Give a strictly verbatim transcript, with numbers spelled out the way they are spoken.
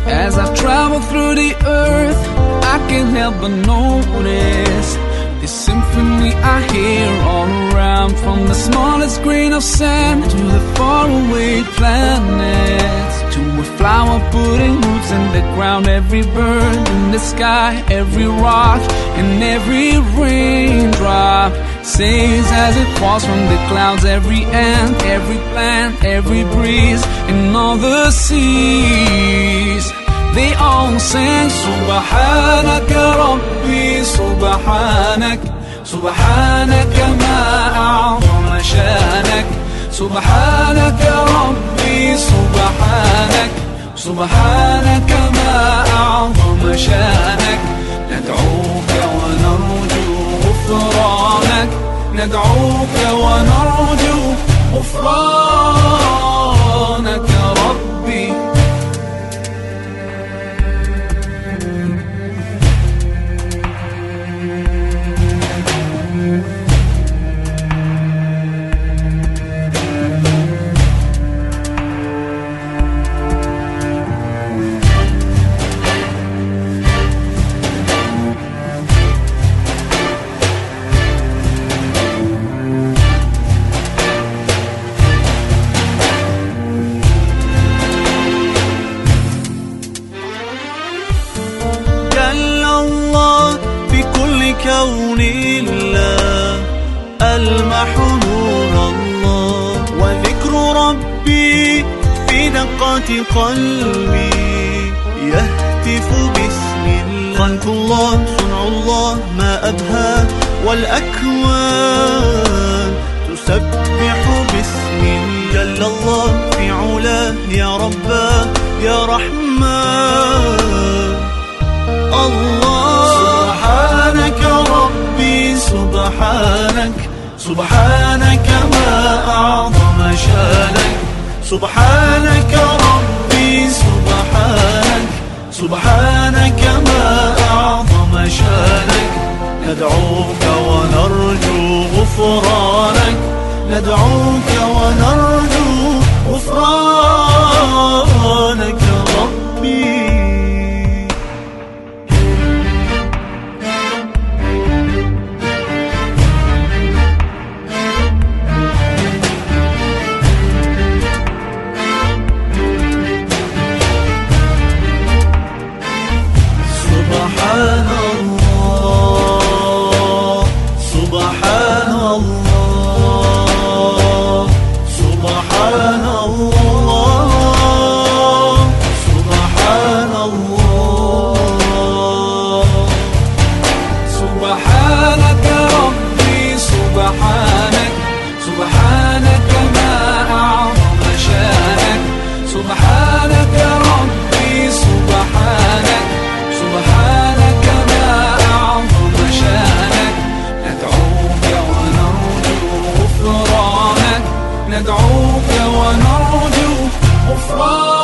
As I travel through the earth, I can't help but notice this symphony I hear all around, from the smallest grain of sand to the faraway planets, to a flower putting roots in the ground, every bird in the sky, every rock and every raindrop sings as it falls from the clouds, every ant, every plant, every breeze, and all the seas. They all sing سبحانك ربي سبحانك سبحانك ما أعظم شانك سبحانك ربي سبحانك سبحانك ما أعظم شانك ندعوك ونرجو غفرانك ندعوك ونرجو غفرانك ربي. كون الله ألمح نور الله وذكر ربي في دقات قلبي يهتف باسم الله. خلق الله صنع الله ما أبهى والأكوان تسبح باسم جل الله في علاه يا رباه يا رحمن. الله سبحانك ربي سبحانك سبحانك ما أعظم شانك سبحانك ربي سبحانك سبحانك ما أعظم شانك ندعوك ونرجو غفرانك ندعوك ونرجو غفرانك ربي. سبحان الله سبحان الله سبحان الله سبحان الله سبحانك ربي سبحانك سبحانك ما أعظم شانك سبحانك ربي سبحانك سبحانك ما أعظم شانك ندعوك ونرجو غفرانك ندعوك ونرجو غفرانك.